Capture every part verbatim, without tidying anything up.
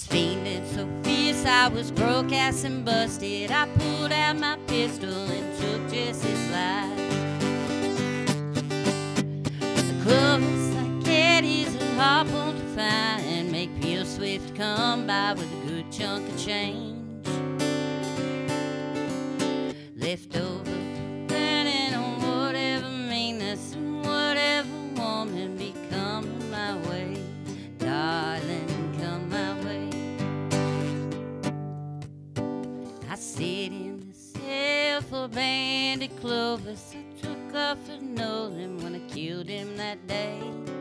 Fiending so fierce, I was broke ass and busted. I pulled out my pistol and took Jesse's life. The clubs like caddies and hop on to find, make Peel Swift come by with a good chunk of change left over, planning on whatever meanness and whatever woman be coming my way, darling. I sit in the cell for Bandit Clovis. I took off at Nolan when I killed him that day.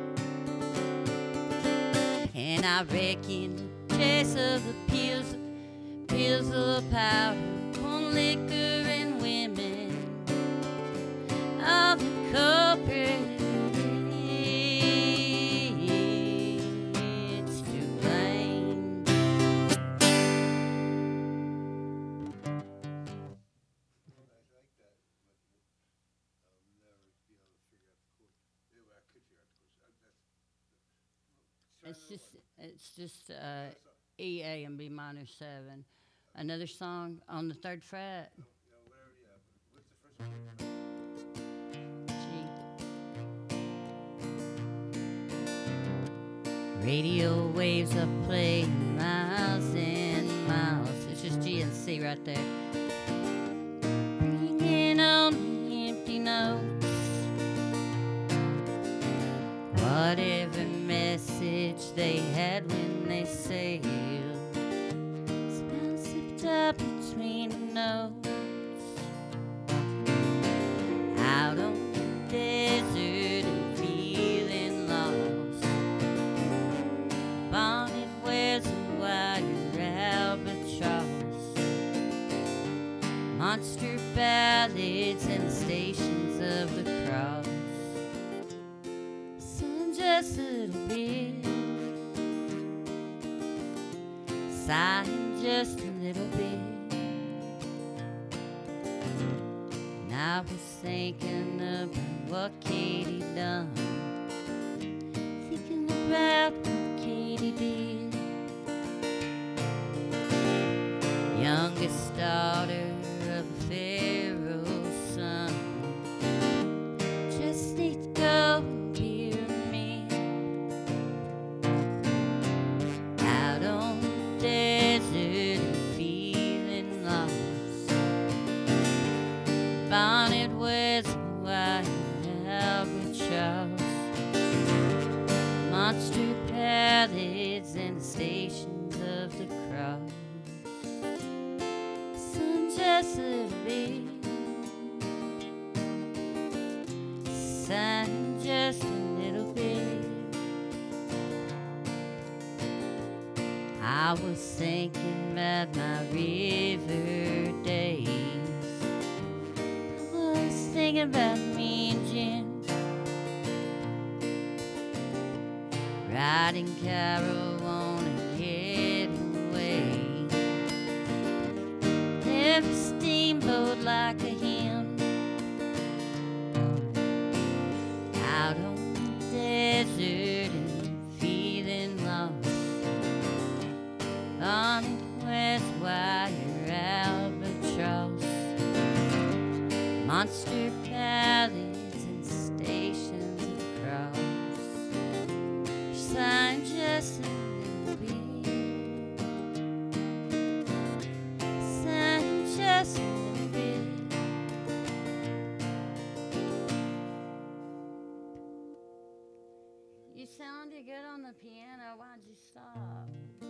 And I reckon the chase of the pills, pills of power, corn liquor and women, all the culprits. It's just, it's just uh, E, A, and B minor seven. Another song on the third fret. G. Radio waves are playing miles and miles. It's just G and C right there. Bringing on the empty notes. Whatever message they had when they sailed, smell slipped up between the notes. Out on the desert and feeling lost. Bonnet wears a wire albatross. Monster ballads and stations of the cross. Just a little bit, sighing just a little bit. And I was thinking about what Katie done, thinking about what Katie did. Youngest daughter of a pharaoh's son, just needs to go. Bonnet wears a white albatross. Monster pallets and the stations of the cross. Sun just a little bit, sun just a little bit. I was thinking about my river days. Thinking about me and Jim, riding Carol on a getaway. Every steamboat like a hymn, out on the desert and feeling lost. On it west wire albatross. Monster pallets and stations of the cross. Sign just a little bit. Sign just a little bit. You sounded good on the piano. Why'd you stop?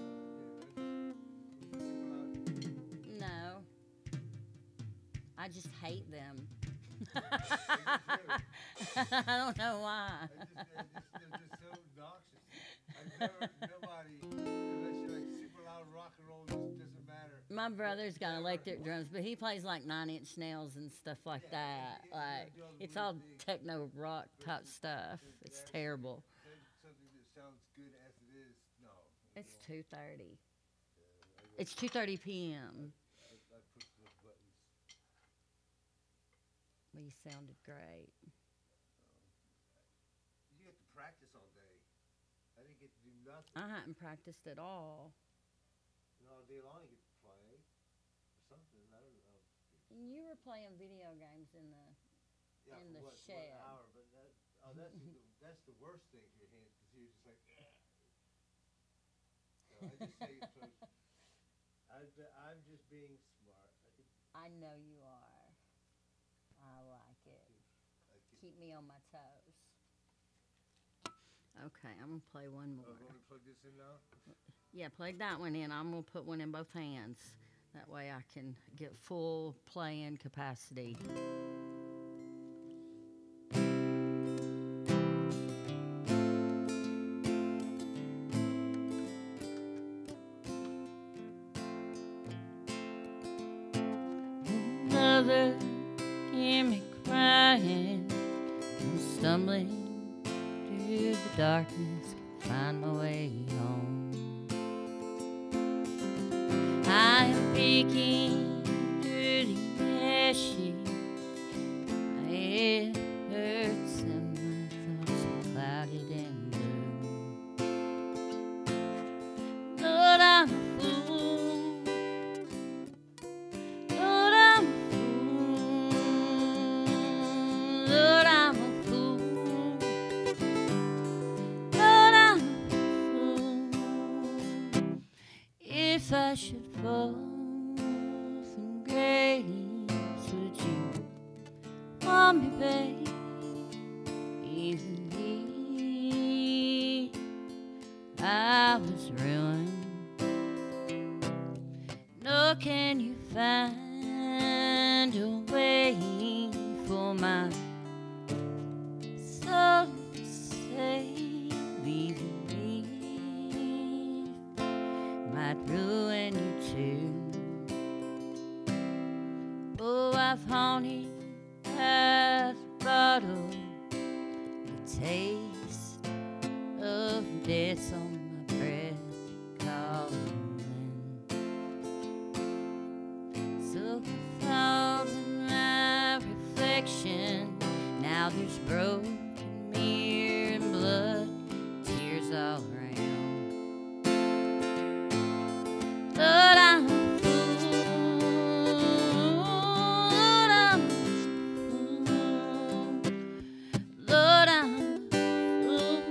No. I just hate them. I don't know why. They're just, they're just so obnoxious. I've never, nobody, unless you're like super loud rock and roll, just doesn't matter. My brother's got electric drums, but he plays like Nine Inch Nails and stuff like that. Like, it's all techno rock type stuff. It's terrible. Something that sounds good as it is, no. It's two thirty. It's two thirty p.m. Well, you sounded great. You get to practice all day. I didn't get to do nothing. I hadn't practiced at all. And all day long you get to play or something. I don't know. You were playing video games in the. Yeah, In for the what, shed. one hour, but that, oh, that's the, that's the worst thing for your hands because you're just like. So I just say, so I, I'm just being smart. I could, I know you are. I like it. I could, Keep me on my toes. Okay, I'm gonna play one more. oh, want me to plug this in now? Yeah, plug that one in. I'm gonna put one in both hands. That way I can get full playing capacity. Mother, hear me crying. I'm stumbling through the darkness, find my way home. I am peeking through the ashes. My head hurts and my thoughts are clouded and blue. Lord, I'm a fool. Lord, I'm a fool. Lord, I'm a fool. Lord, I'm a fool. If I should fall from grace, would you want me, babe? Even if I was ruined. Nor can you find a way for my soul to save, even if might ruin you too. Oh, I've haunted that bottle, the taste of death on my breath calling. So I found in my reflection, now there's broken mirror and blood, tears all around. Lord, I'm a fool. Lord, I'm a fool. Lord, I'm a fool.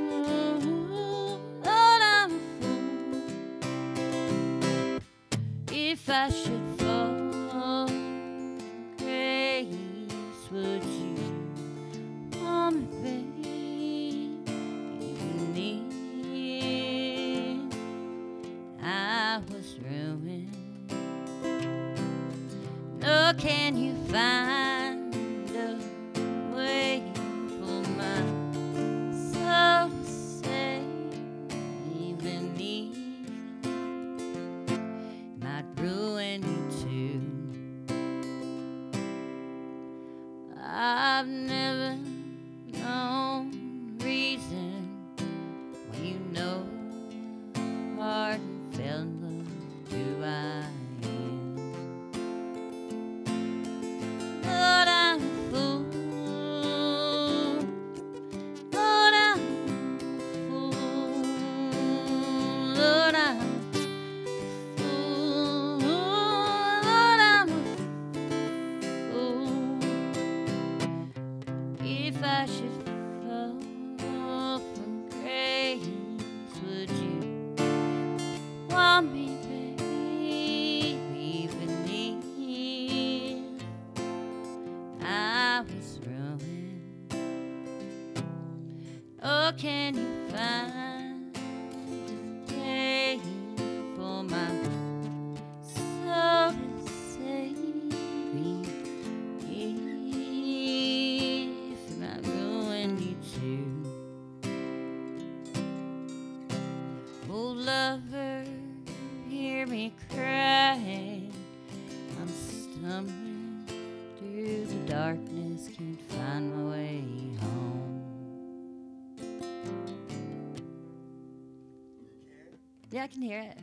Lord, I'm a fool. If I should fall from grace, would you want me, babe? Even if I was ruined. Nor can you find a way for my soul to save, even if might ruin you too. I've never known reason when you know heart and fell in love, do I am. Lord, I'm a fool. Lord, I'm a fool. Lord, I'm a fool. Lord, I'm a fool. If I should fall from grace, would you want me, babe, even if I was ruined? Or can you find a way for my soul to save, even if I ruin you too? Oh, lover, hear me crying. I'm stumbling through the darkness, can't find my way home. Yeah, I can hear it.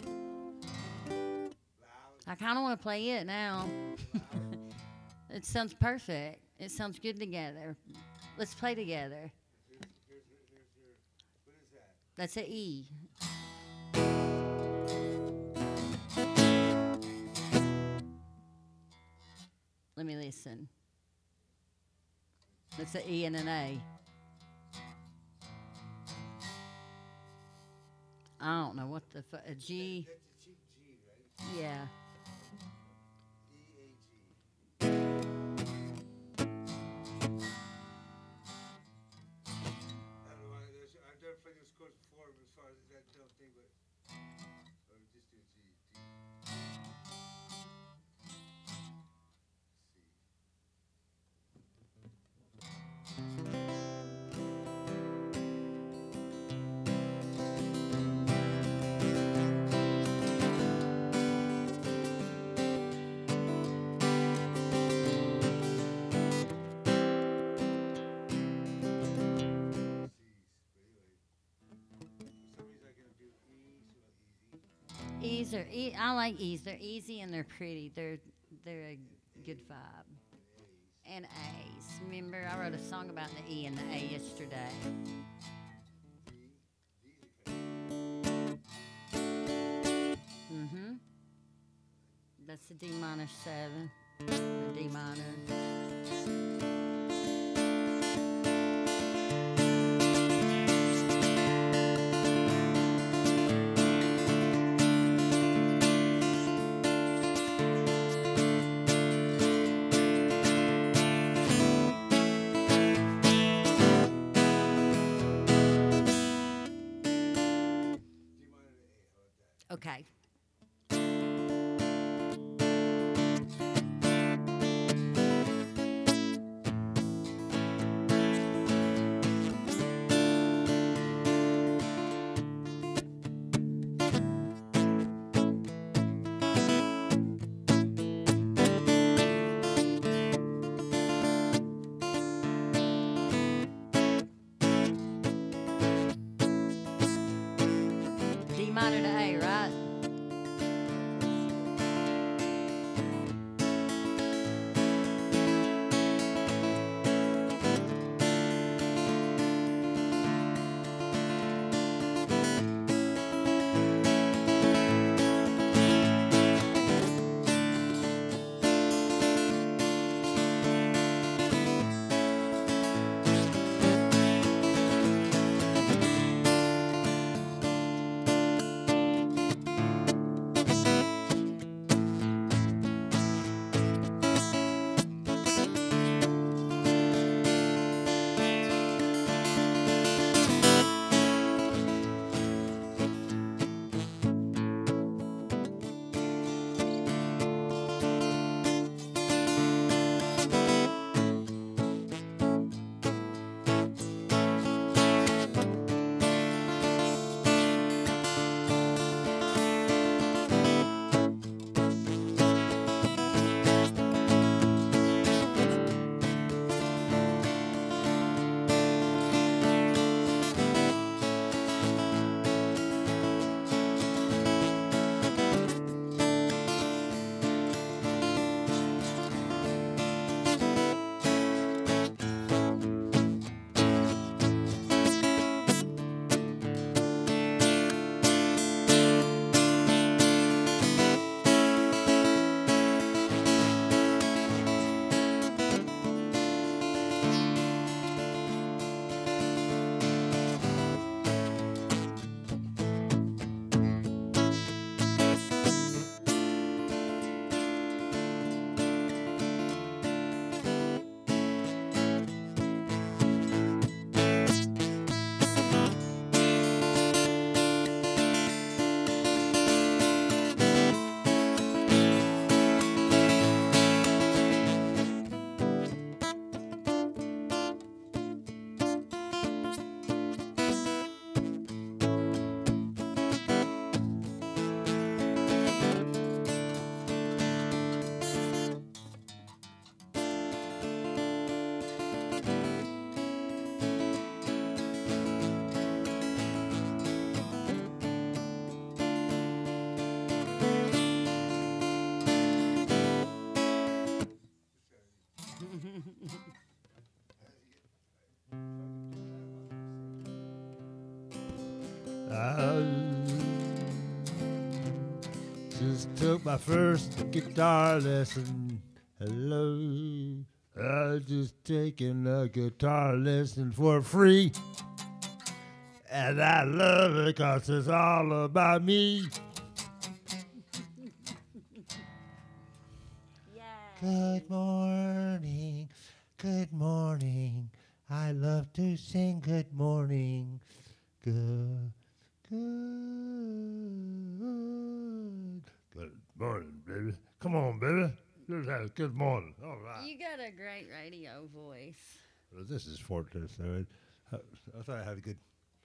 I kind of want to play it now. It sounds perfect. It sounds good together. Let's play together. Here's, here's, here's your, what is that? That's an E. Let me listen. It's an E and an A. I don't know what the fu- a G. That's a cheap G, right? Yeah. E A G. I don't know why. there's- I've never played those chords before as far as that little thing, but or just do G. D. E's are e- I like E's. They're easy and they're pretty. They're they're a good vibe. And A's. Remember, I wrote a song about the E and the A yesterday. Mm-hmm. That's the D minor seven. Or D minor. Okay. D minor to A, right? I just took my first guitar lesson Hello, I just taking a guitar lesson for free. And I love it 'cause it's all about me. Good morning, good morning. I love to sing good morning. Good, good. Good morning, baby. Come on, baby. Let's have a good morning. All right. You got a great radio voice. Well, this is Fortress. I, I thought I had a good.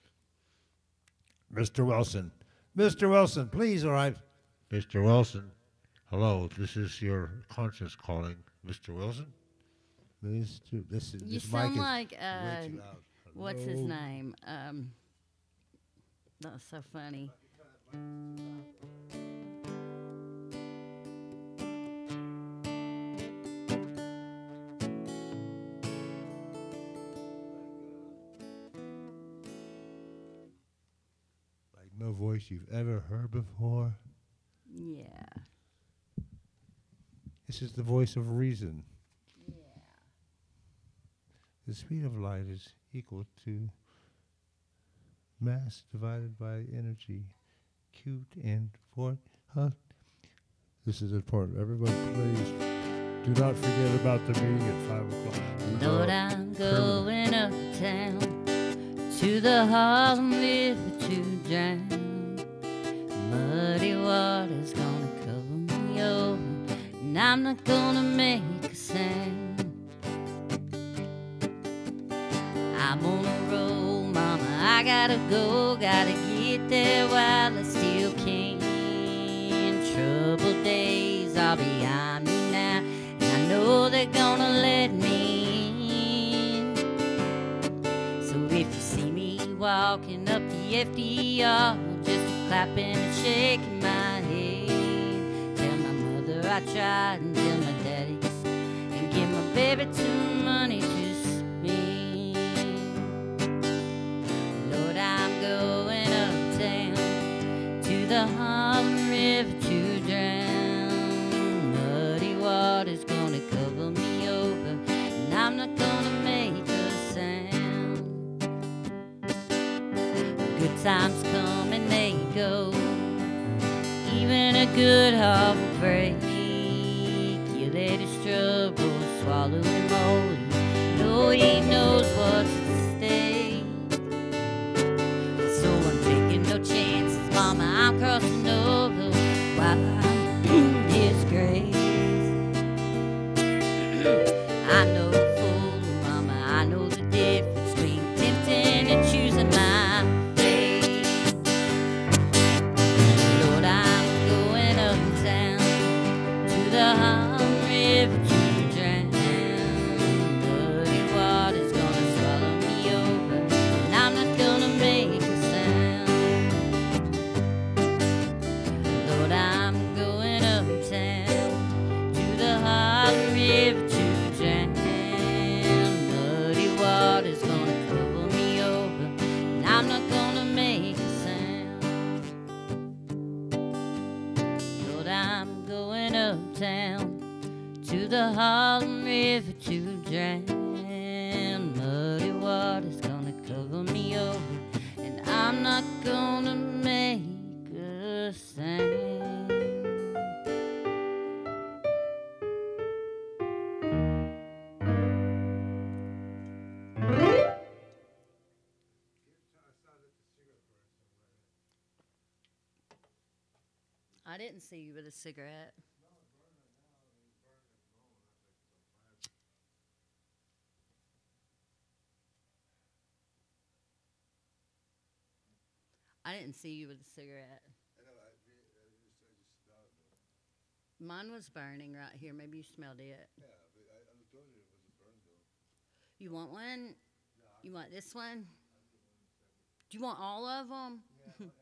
Mister Wilson. Mister Wilson, please arrive. Mister Wilson. Hello, this is your conscience calling. Mister Wilson? Mister This is You this sound mic is like, way uh, too loud. what's his Hello? name? Um, that's so funny. Like no voice you've ever heard before. Yeah. This is the voice of reason. Yeah. The speed of light is equal to mass divided by energy. Cute and for huh? This is important. Everybody, please do not forget about the meeting at five o'clock. Lord, I'm going uptown to the Harlem River to drown. Muddy water's gonna cover me over, and I'm not gonna make a sound. I'm on a roll, mama, I gotta go, gotta get there while I still can. Troubled days are behind me now, and I know they're gonna let me in. So if you see me walking up the F D R, just clapping and shaking my head, tell my mother I tried and tell my daddy, and give my baby some money to spend. Lord, I'm going uptown to the Harlem River to drown. Muddy water's gonna cover me over, and I'm not gonna make a sound. Good times come and they go, even a good heart will break. You let his trouble swallow him whole. No, he knows what's at stake. So I'm taking no chances, mama, I'm crossing over while I'm in disgrace. I know full, mama, I know the difference between tempting and choosing my fate. Lord, I'm going uptown to the Harlem River to drown. Muddy water's gonna swallow me over, and I'm not gonna make a sound. Lord, I'm going uptown to the Harlem River to drown. Muddy water's gonna cover me over, and I'm not gonna make a sound. Lord, I'm going uptown to the Harlem River to drown. Muddy water's gonna cover me over, and I'm not gonna make a sound. I didn't see you with a cigarette. I didn't see you with a cigarette. Mine was burning right here. Maybe you smelled it. Yeah, but I, I told you it was a burn though. You want one? You want this one? Do you want all of them? Yeah, everything.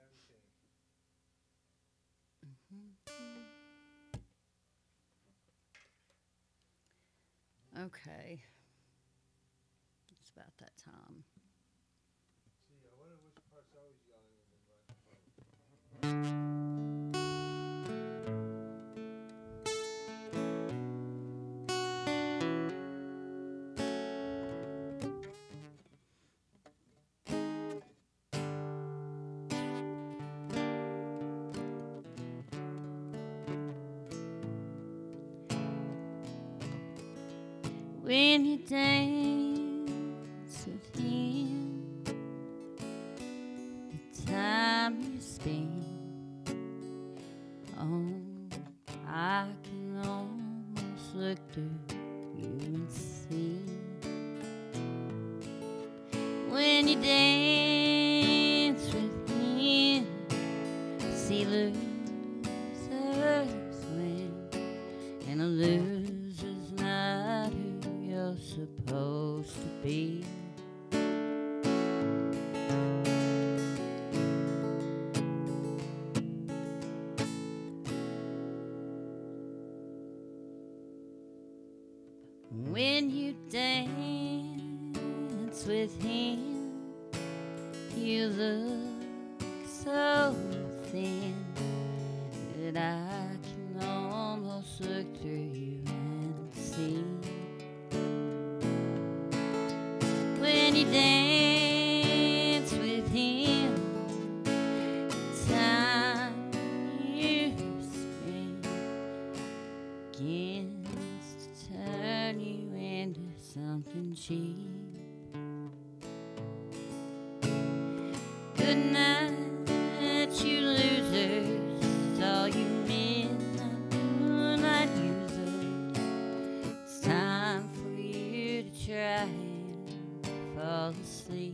Okay. It's about that time. See, I wonder which part's always yelling and then right in front. when you dance with him, the time you spend on, I can almost look through you and see. When you dance with him, see losers win, and a loser's not who you're supposed to be. When you dance with him, you look so thin that I can almost look through you and see. When you dance with him, the time you spend begins to turn you into something cheap. Good night, you losers, all you midnight users. It's time for you to try and fall asleep.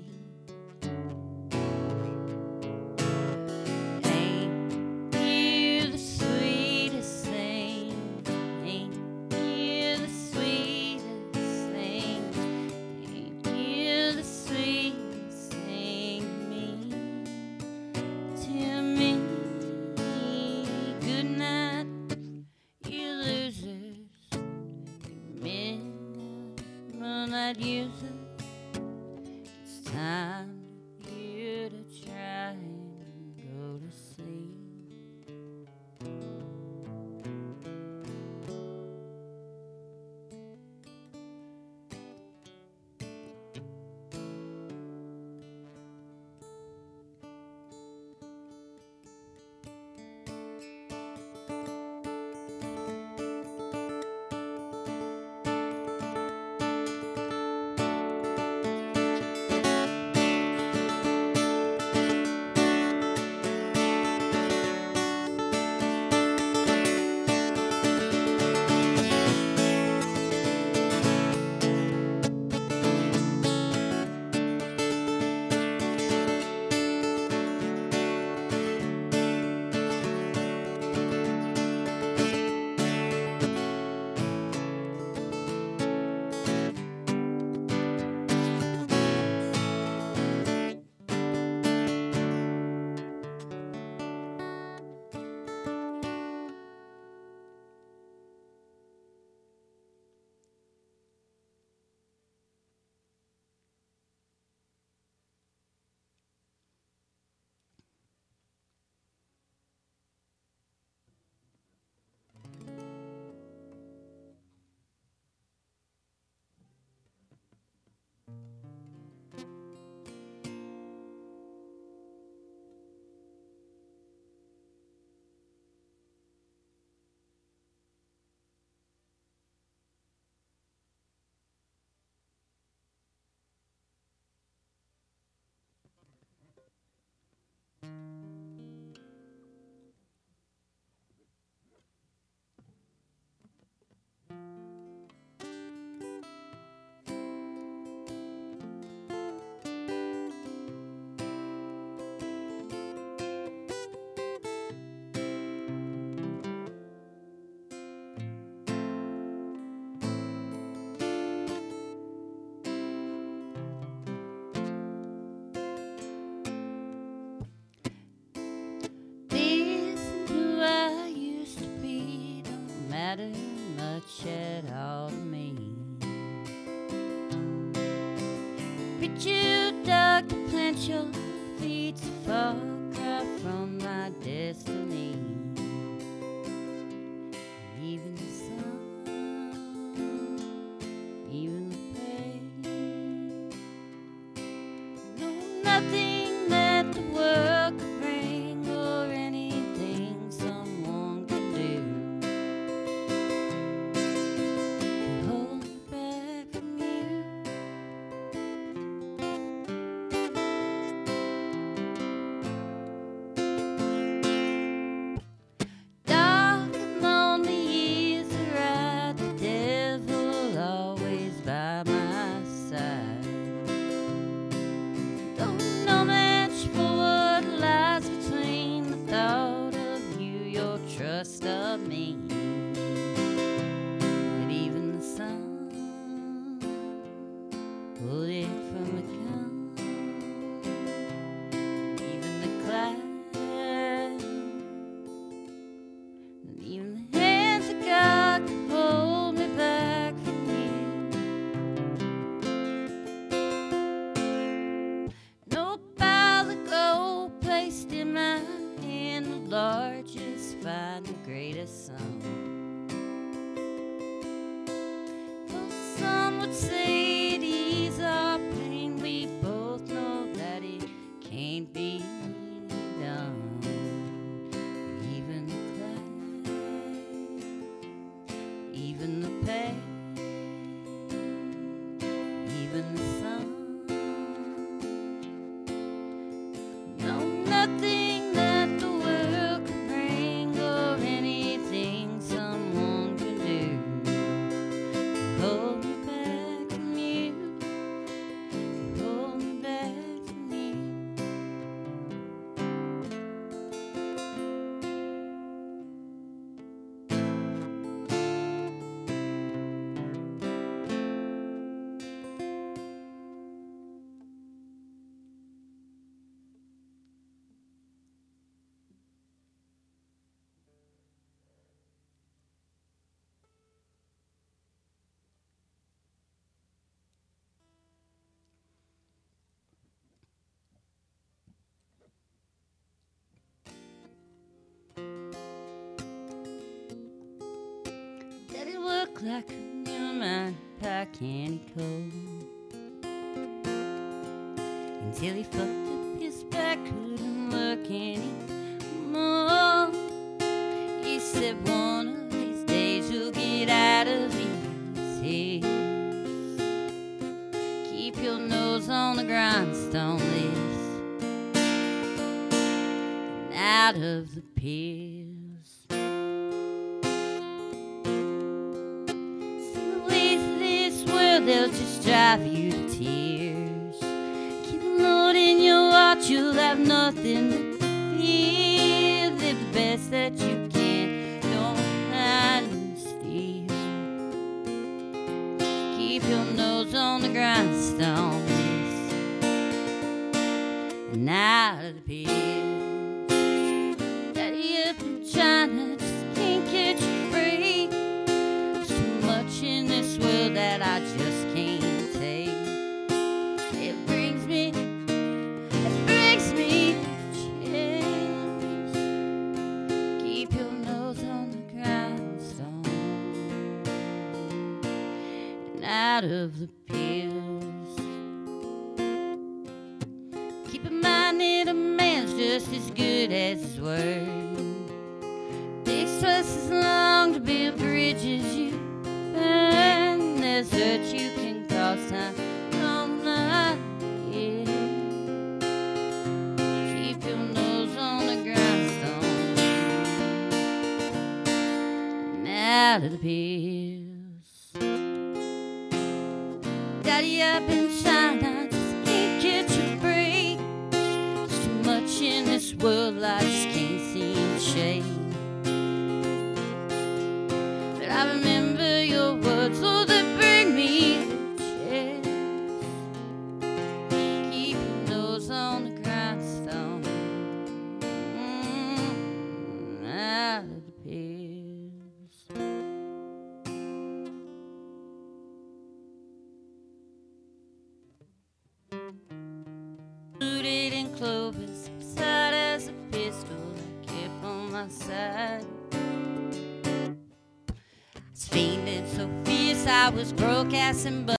Ain't you the sweetest thing? Ain't you the sweetest thing? Ain't you the sweetest thing to me? Good night, you losers, you midnight users. It's time for you to try and go to sleep. Matter much at all to me. Preacher dug to plant your feet so far cry from my destiny. Even the sun, even the pain, no, nothing that the world could bring or anything someone can do hold me back trust of me. But even the sun pulled it from a gun. Even the clouds, and even the hands of God could hold me back from you. No pile of gold placed in my hand, the largest, find the greatest sum. For some would say it ease our pain, we both know that it can't be done. Even the clouds, even the pain, even the sun. No, nothing that the world could bring or anything someone could do could hold me back from you, could hold me back from you. Daddy worked like a man, pie candy cold, until he fucked up his back, couldn't work anymore. He said one of these days you'll get out of these hills. Keep your nose on the grindstone, Liz, and out of the pills. They'll just drive you to tears. Keep a load in your watch, you'll have nothing to fear. Live the best that you can, don't hide and steal. Keep your nose on the grindstone, and out of the pills. Daddy up in China, just can't catch a break. There's too much in this world that I just can't take. It brings me, it brings me to chills. Keep your nose on the grindstone, and out of the pills. Keep in mind that a man's just as good as his word. Takes twice as long to build bridges you burn. There's hurt you can cause time on my head. Keep your nose on the grindstone, and out of the pills. Daddy up in China, just can't catch a break. There's too much in this world I just can't seem to shake. But I remember your words, oh, they bring me to chest. Keep your nose on the grindstone, mm, out of the pills. Rooted in Clovis, beside as a pistol I kept on my side. I was fiending so fierce I was broke ass and